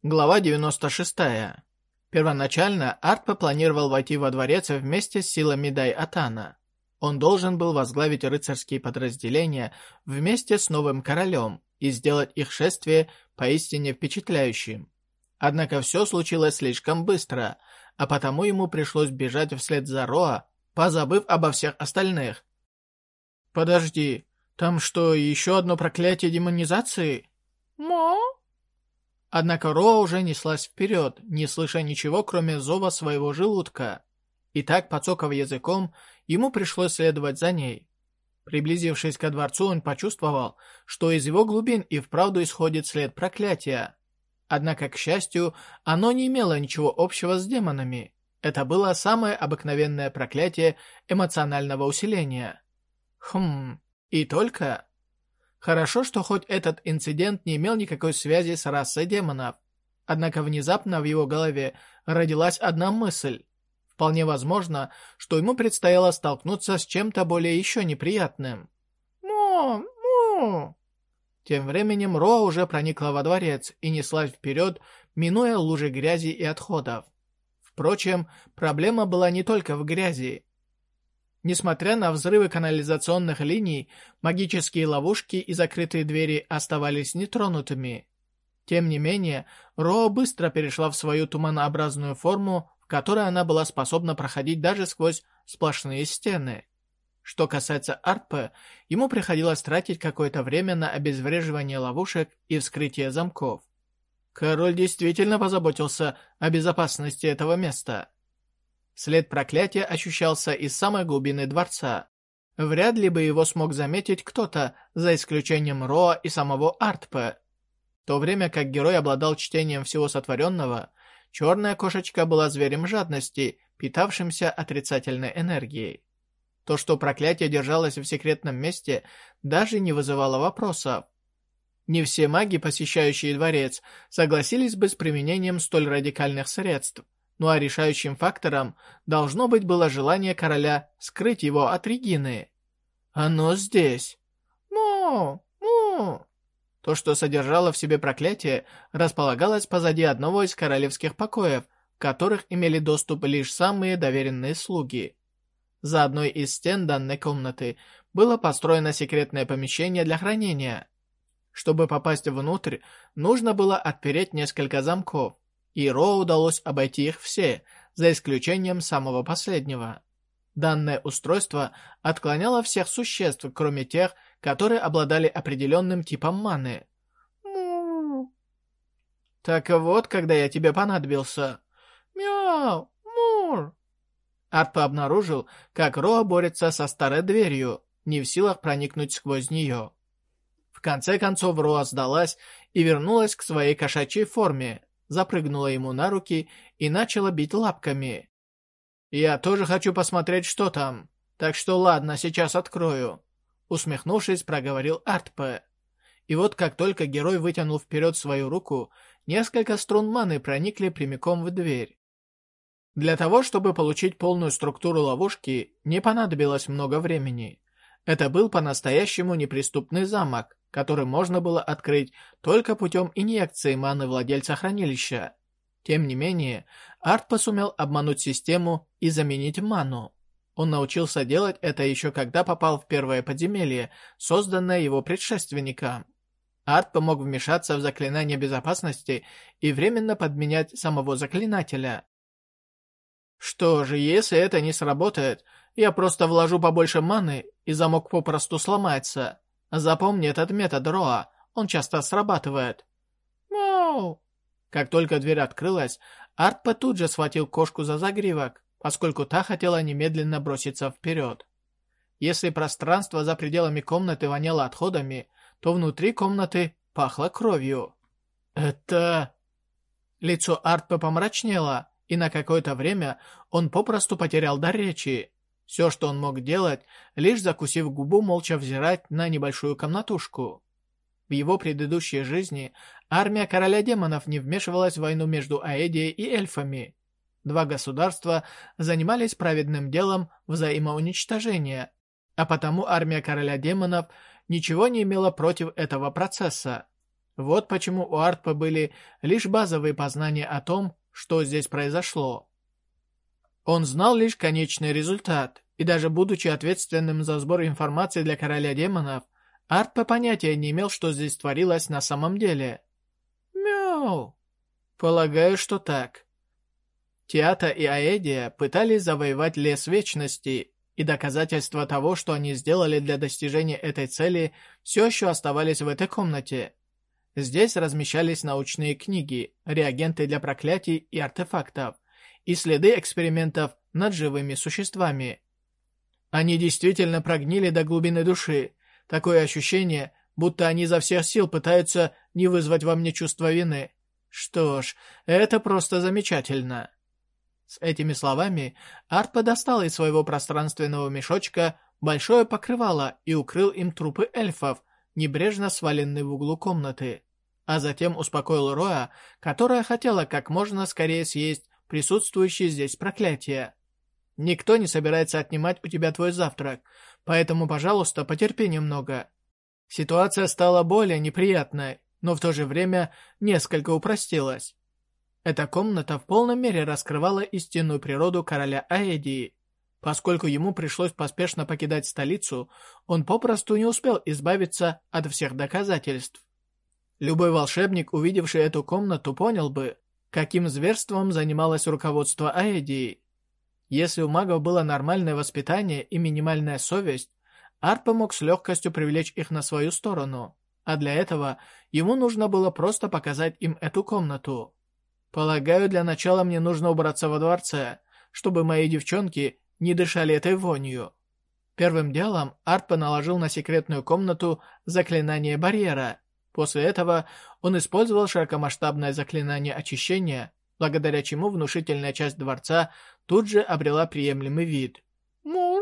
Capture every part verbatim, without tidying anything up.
Глава девяносто шестая. Первоначально Артпа планировал войти во дворец вместе с силами Дай-Атана. Он должен был возглавить рыцарские подразделения вместе с новым королем и сделать их шествие поистине впечатляющим. Однако все случилось слишком быстро, а потому ему пришлось бежать вслед за Роа, позабыв обо всех остальных. «Подожди, там что, еще одно проклятие демонизации?» «Мо?» Однако Роа уже неслась вперед, не слыша ничего, кроме зова своего желудка. И так, подсокав языком, ему пришлось следовать за ней. Приблизившись ко дворцу, он почувствовал, что из его глубин и вправду исходит след проклятия. Однако, к счастью, оно не имело ничего общего с демонами. Это было самое обыкновенное проклятие эмоционального усиления. Хм, и только... Хорошо, что хоть этот инцидент не имел никакой связи с расой демонов. Однако внезапно в его голове родилась одна мысль. Вполне возможно, что ему предстояло столкнуться с чем-то более еще неприятным. «Му! Му!» Тем временем Роа уже проникла во дворец и неслась вперед, минуя лужи грязи и отходов. Впрочем, проблема была не только в грязи. Несмотря на взрывы канализационных линий, магические ловушки и закрытые двери оставались нетронутыми. Тем не менее, Роа быстро перешла в свою туманообразную форму, в которой она была способна проходить даже сквозь сплошные стены. Что касается Артпы, ему приходилось тратить какое-то время на обезвреживание ловушек и вскрытие замков. Король действительно позаботился о безопасности этого места. След проклятия ощущался из самой глубины дворца. Вряд ли бы его смог заметить кто-то, за исключением Роа и самого Артпы. В то время как герой обладал чтением всего сотворенного, черная кошечка была зверем жадности, питавшимся отрицательной энергией. То, что проклятие держалось в секретном месте, даже не вызывало вопросов. Не все маги, посещающие дворец, согласились бы с применением столь радикальных средств. Ну а решающим фактором должно быть было желание короля скрыть его от Регины. Оно здесь. Му! Му! То, что содержало в себе проклятие, располагалось позади одного из королевских покоев, в которых имели доступ лишь самые доверенные слуги. За одной из стен данной комнаты было построено секретное помещение для хранения. Чтобы попасть внутрь, нужно было отпереть несколько замков. И Роа удалось обойти их все, за исключением самого последнего. Данное устройство отклоняло всех существ, кроме тех, которые обладали определенным типом маны. Му. Так вот, когда я тебе понадобился. Мяу! Мур! Артпа обнаружил, как Роа борется со старой дверью, не в силах проникнуть сквозь нее. В конце концов Роа сдалась и вернулась к своей кошачьей форме, запрыгнула ему на руки и начала бить лапками. «Я тоже хочу посмотреть, что там, так что ладно, сейчас открою», усмехнувшись, проговорил Артпа. И вот как только герой вытянул вперед свою руку, несколько струн маны проникли прямиком в дверь. Для того, чтобы получить полную структуру ловушки, не понадобилось много времени. Это был по-настоящему неприступный замок, который можно было открыть только путем инъекции маны владельца хранилища. Тем не менее, Артпа сумел обмануть систему и заменить ману. Он научился делать это еще когда попал в первое подземелье, созданное его предшественником. Артпа мог вмешаться в заклинание безопасности и временно подменять самого заклинателя. Что же, если это не сработает, я просто вложу побольше маны, и замок попросту сломается. Запомни этот метод, Роа, он часто срабатывает. Мяу! Как только дверь открылась, Артпа тут же схватил кошку за загривок, поскольку та хотела немедленно броситься вперед. Если пространство за пределами комнаты воняло отходами, то внутри комнаты пахло кровью. Это... Лицо Артпа помрачнело, и на какое-то время он попросту потерял дар речи. Все, что он мог делать, лишь закусив губу, молча взирать на небольшую комнатушку. В его предыдущей жизни армия короля демонов не вмешивалась в войну между Аэдией и эльфами. Два государства занимались праведным делом взаимоуничтожения, а потому армия короля демонов ничего не имела против этого процесса. Вот почему у Артпа были лишь базовые познания о том, что здесь произошло. Он знал лишь конечный результат, и даже будучи ответственным за сбор информации для Короля Демонов, Артпа понятия не имел, что здесь творилось на самом деле. Мяу. Полагаю, что так. Теата и Аэдия пытались завоевать Лес Вечности, и доказательства того, что они сделали для достижения этой цели, все еще оставались в этой комнате. Здесь размещались научные книги, реагенты для проклятий и артефактов, и следы экспериментов над живыми существами. Они действительно прогнили до глубины души. Такое ощущение, будто они изо всех сил пытаются не вызвать во мне чувство вины. Что ж, это просто замечательно. С этими словами Артпа достал из своего пространственного мешочка большое покрывало и укрыл им трупы эльфов, небрежно сваленные в углу комнаты. А затем успокоил Роя, которая хотела как можно скорее съесть присутствующие здесь проклятия. Никто не собирается отнимать у тебя твой завтрак, поэтому, пожалуйста, потерпи немного. Ситуация стала более неприятной, но в то же время несколько упростилась. Эта комната в полной мере раскрывала истинную природу короля Аэдии. Поскольку ему пришлось поспешно покидать столицу, он попросту не успел избавиться от всех доказательств. Любой волшебник, увидевший эту комнату, понял бы, каким зверством занималось руководство Аэдии. Если у магов было нормальное воспитание и минимальная совесть, Артпа мог с легкостью привлечь их на свою сторону, а для этого ему нужно было просто показать им эту комнату. Полагаю, для начала мне нужно убраться во дворце, чтобы мои девчонки не дышали этой вонью. Первым делом Артпа наложил на секретную комнату заклинание барьера. После этого он использовал широкомасштабное заклинание очищения, благодаря чему внушительная часть дворца тут же обрела приемлемый вид. Мур.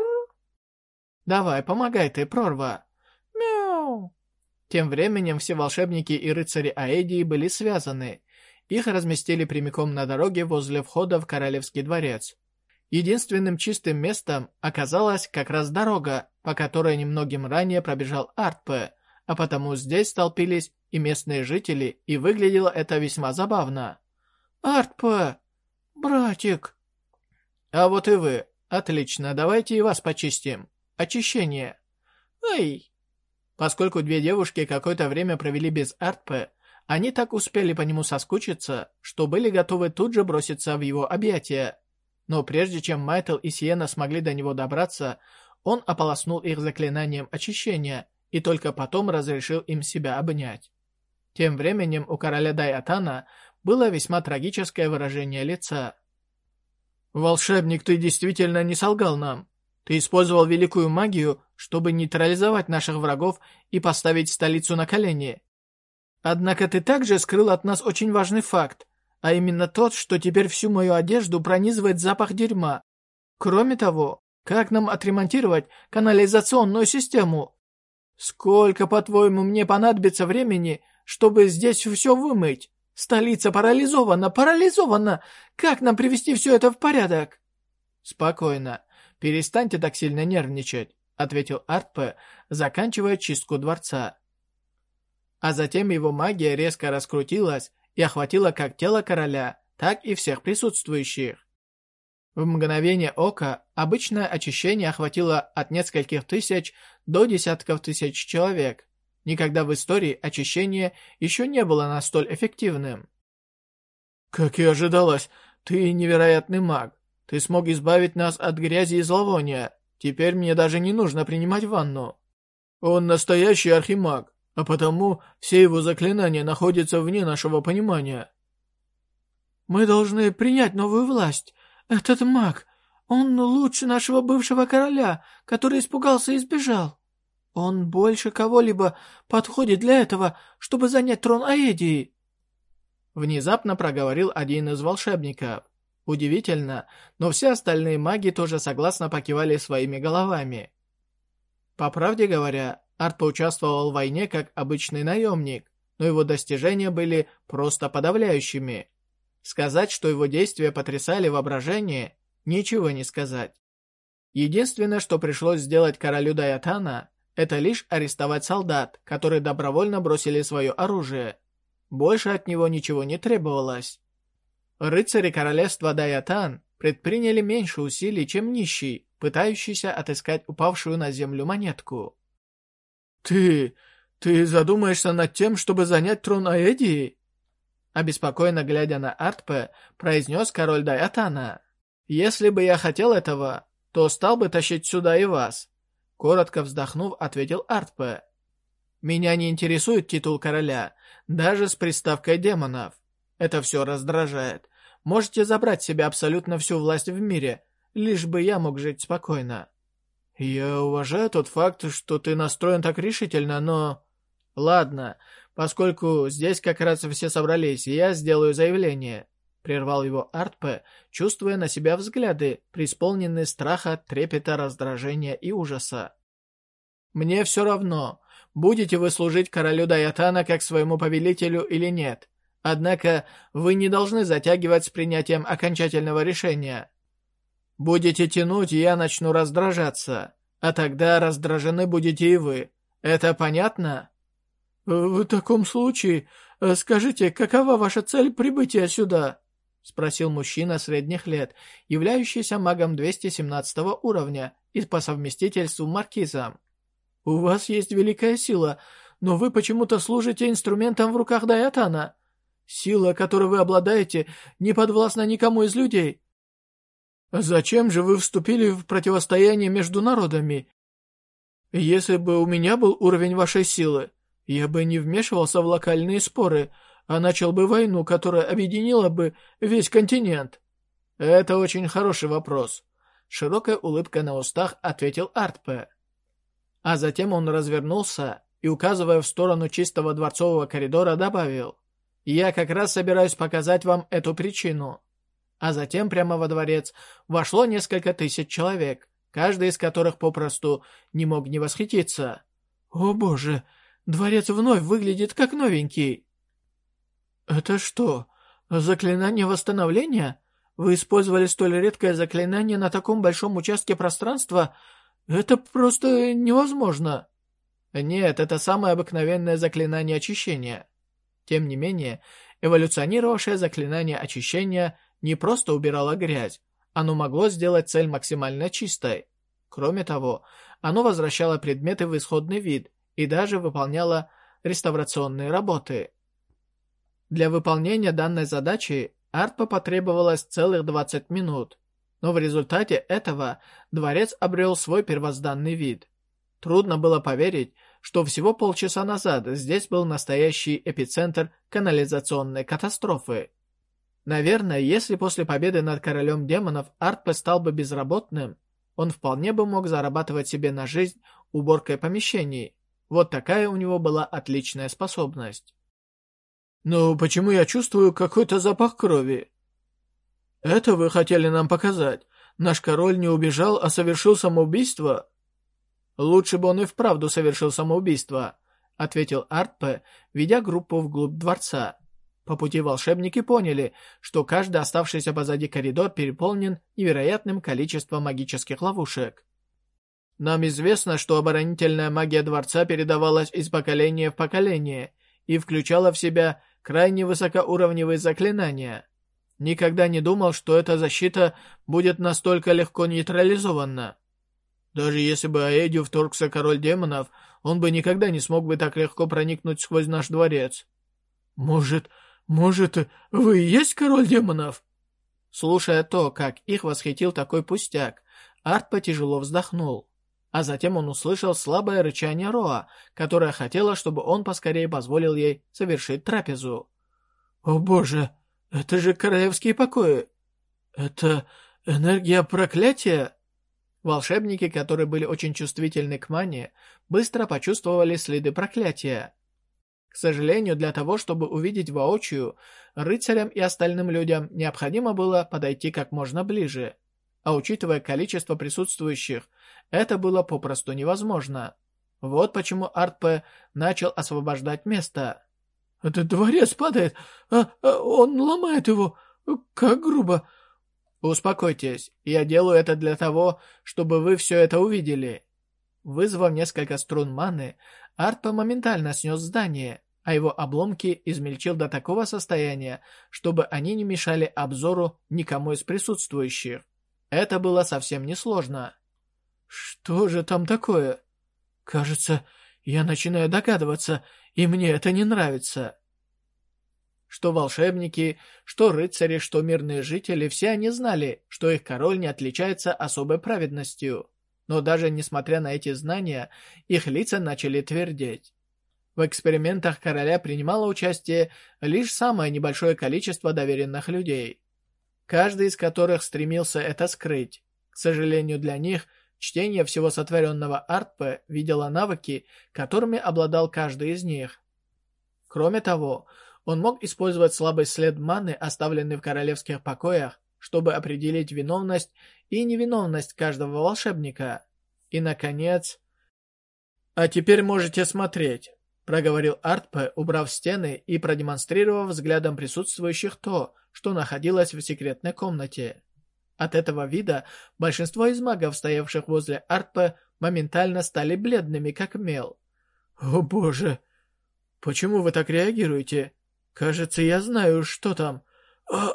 Давай, помогай ты, прорва. Мяу. Тем временем все волшебники и рыцари Аэдии были связаны. Их разместили прямиком на дороге возле входа в Королевский дворец. Единственным чистым местом оказалась как раз дорога, по которой немногим ранее пробежал Артпа, а потому здесь столпились и местные жители, и выглядело это весьма забавно. «Артпа! Братик!» «А вот и вы. Отлично, давайте и вас почистим. Очищение!» «Эй!» Поскольку две девушки какое-то время провели без Артпа, они так успели по нему соскучиться, что были готовы тут же броситься в его объятия. Но прежде чем Майтл и Сиена смогли до него добраться, он ополоснул их заклинанием очищения и только потом разрешил им себя обнять. Тем временем у короля Дай-Атана было весьма трагическое выражение лица. «Волшебник, ты действительно не солгал нам. Ты использовал великую магию, чтобы нейтрализовать наших врагов и поставить столицу на колени. Однако ты также скрыл от нас очень важный факт, а именно тот, что теперь всю мою одежду пронизывает запах дерьма. Кроме того, как нам отремонтировать канализационную систему? Сколько, по-твоему, мне понадобится времени, чтобы здесь все вымыть? Столица парализована, парализована! Как нам привести все это в порядок?» «Спокойно. Перестаньте так сильно нервничать», — ответил Артпа, заканчивая чистку дворца. А затем его магия резко раскрутилась и охватила как тело короля, так и всех присутствующих. В мгновение ока обычное очищение охватило от нескольких тысяч до десятков тысяч человек. Никогда в истории очищение еще не было настолько эффективным. «Как и ожидалось, ты невероятный маг. Ты смог избавить нас от грязи и зловония. Теперь мне даже не нужно принимать ванну. Он настоящий архимаг, а потому все его заклинания находятся вне нашего понимания». «Мы должны принять новую власть. Этот маг, он лучше нашего бывшего короля, который испугался и сбежал. Он больше кого-либо подходит для этого, чтобы занять трон Аэдии». Внезапно проговорил один из волшебников. Удивительно, но все остальные маги тоже согласно покивали своими головами. По правде говоря, Артпа участвовал в войне как обычный наемник, но его достижения были просто подавляющими. Сказать, что его действия потрясали воображение, ничего не сказать. Единственное, что пришлось сделать королю Дай-Атана, это лишь арестовать солдат, которые добровольно бросили свое оружие, Больше от него ничего не требовалось. Рыцари королевства Даятан предприняли меньше усилий, чем нищий, пытающийся отыскать упавшую на землю монетку. «Ты... ты задумаешься над тем, чтобы занять трон Аэдии?» Обеспокоенно глядя на Артпе, произнес король Даятана. «Если бы я хотел этого, то стал бы тащить сюда и вас», — коротко вздохнув, ответил Артпе. «Меня не интересует титул короля, даже с приставкой демонов. Это все раздражает. Можете забрать себе абсолютно всю власть в мире, лишь бы я мог жить спокойно». «Я уважаю тот факт, что ты настроен так решительно, но...» «Ладно, поскольку здесь как раз все собрались, я сделаю заявление», — прервал его Артпе, чувствуя на себя взгляды, преисполненные страха, трепета, раздражения и ужаса. «Мне все равно, будете вы служить королю Даятана как своему повелителю или нет. Однако вы не должны затягивать с принятием окончательного решения. Будете тянуть, я начну раздражаться, а тогда раздражены будете и вы. Это понятно?» «В таком случае, скажите, какова ваша цель прибытия сюда?» — спросил мужчина средних лет, являющийся магом двести семнадцатого уровня и по совместительству маркизом. «У вас есть великая сила, но вы почему-то служите инструментом в руках Даятана. Сила, которой вы обладаете, не подвластна никому из людей. Зачем же вы вступили в противостояние между народами? Если бы у меня был уровень вашей силы, я бы не вмешивался в локальные споры, а начал бы войну, которая объединила бы весь континент». «Это очень хороший вопрос», — широкая улыбка на устах ответил Артпе. А затем он развернулся и, указывая в сторону чистого дворцового коридора, добавил: «Я как раз собираюсь показать вам эту причину». А затем прямо во дворец вошло несколько тысяч человек, каждый из которых попросту не мог не восхититься. «О боже, дворец вновь выглядит как новенький!» «Это что, заклинание восстановления? Вы использовали столь редкое заклинание на таком большом участке пространства? Это просто невозможно!» «Нет, это самое обыкновенное заклинание очищения». Тем не менее, эволюционировавшее заклинание очищения не просто убирало грязь, оно могло сделать цель максимально чистой. Кроме того, оно возвращало предметы в исходный вид и даже выполняло реставрационные работы. Для выполнения данной задачи Артпе потребовалось целых двадцать минут, но в результате этого дворец обрел свой первозданный вид. Трудно было поверить, что всего полчаса назад здесь был настоящий эпицентр канализационной катастрофы. Наверное, если после победы над королем демонов Артпе стал бы безработным, он вполне бы мог зарабатывать себе на жизнь уборкой помещений. Вот такая у него была отличная способность. «Но почему я чувствую какой-то запах крови?» «Это вы хотели нам показать? Наш король не убежал, а совершил самоубийство?» «Лучше бы он и вправду совершил самоубийство», — ответил Артпе, ведя группу вглубь дворца. По пути волшебники поняли, что каждый оставшийся позади коридор переполнен невероятным количеством магических ловушек. «Нам известно, что оборонительная магия дворца передавалась из поколения в поколение и включала в себя крайне высокоуровневые заклинания. Никогда не думал, что эта защита будет настолько легко нейтрализована. Даже если бы Аэдию вторгся король демонов, он бы никогда не смог бы так легко проникнуть сквозь наш дворец. Может, может, вы и есть король демонов?» Слушая то, как их восхитил такой пустяк, Артпе тяжело вздохнул. А затем он услышал слабое рычание Роа, которая хотела, чтобы он поскорее позволил ей совершить трапезу. «О боже, это же королевские покои! Это энергия проклятия!» Волшебники, которые были очень чувствительны к мане, быстро почувствовали следы проклятия. К сожалению, для того, чтобы увидеть воочию, рыцарям и остальным людям необходимо было подойти как можно ближе. А учитывая количество присутствующих, это было попросту невозможно. Вот почему Артпе начал освобождать место. «Этот дворец падает, а, а он ломает его. Как грубо!» «Успокойтесь, я делаю это для того, чтобы вы все это увидели». Вызвав несколько струн маны, Артпе моментально снес здание, а его обломки измельчил до такого состояния, чтобы они не мешали обзору никому из присутствующих. Это было совсем несложно. Что же там такое? Кажется, я начинаю догадываться, и мне это не нравится. Что волшебники, что рыцари, что мирные жители, все они знали, что их король не отличается особой праведностью. Но даже несмотря на эти знания, их лица начали твердеть. В экспериментах короля принимало участие лишь самое небольшое количество доверенных людей, каждый из которых стремился это скрыть. К сожалению для них, чтение всего сотворенного Артпе видело навыки, которыми обладал каждый из них. Кроме того, он мог использовать слабый след маны, оставленный в королевских покоях, чтобы определить виновность и невиновность каждого волшебника. И, наконец... «А теперь можете смотреть», — проговорил Артпе, убрав стены и продемонстрировав взглядом присутствующих то, что находилось в секретной комнате. От этого вида большинство из магов, стоявших возле Артпе, моментально стали бледными, как мел. «О боже! Почему вы так реагируете? Кажется, я знаю, что там. А...»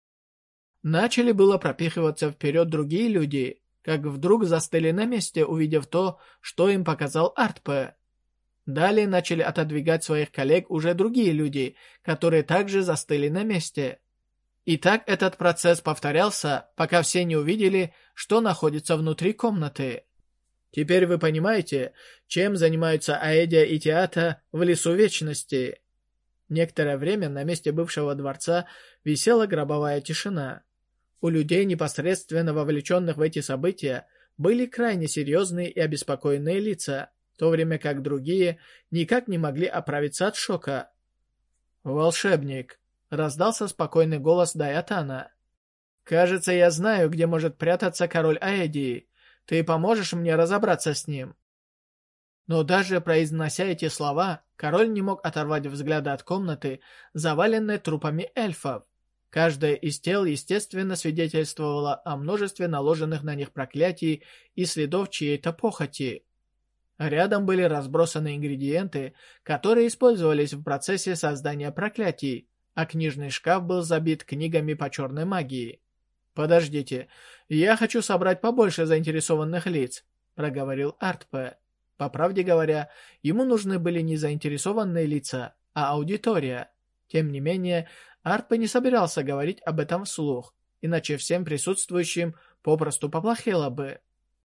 Начали было пропихиваться вперед другие люди, как вдруг застыли на месте, увидев то, что им показал Артпе. Далее начали отодвигать своих коллег уже другие люди, которые также застыли на месте. И так этот процесс повторялся, пока все не увидели, что находится внутри комнаты. Теперь вы понимаете, чем занимаются Аэдия и Теата в Лесу Вечности. Некоторое время на месте бывшего дворца висела гробовая тишина. У людей, непосредственно вовлеченных в эти события, были крайне серьезные и обеспокоенные лица, в то время как другие никак не могли оправиться от шока. «Волшебник», — раздался спокойный голос Дайатана. «Кажется, я знаю, где может прятаться король Аэдии. Ты поможешь мне разобраться с ним?» Но даже произнося эти слова, король не мог оторвать взгляда от комнаты, заваленной трупами эльфов. Каждое из тел, естественно, свидетельствовало о множестве наложенных на них проклятий и следов чьей-то похоти. Рядом были разбросаны ингредиенты, которые использовались в процессе создания проклятий, а книжный шкаф был забит книгами по черной магии. «Подождите, я хочу собрать побольше заинтересованных лиц», — проговорил Артпе. По правде говоря, ему нужны были не заинтересованные лица, а аудитория. Тем не менее, Артпе не собирался говорить об этом вслух, иначе всем присутствующим попросту поплохело бы.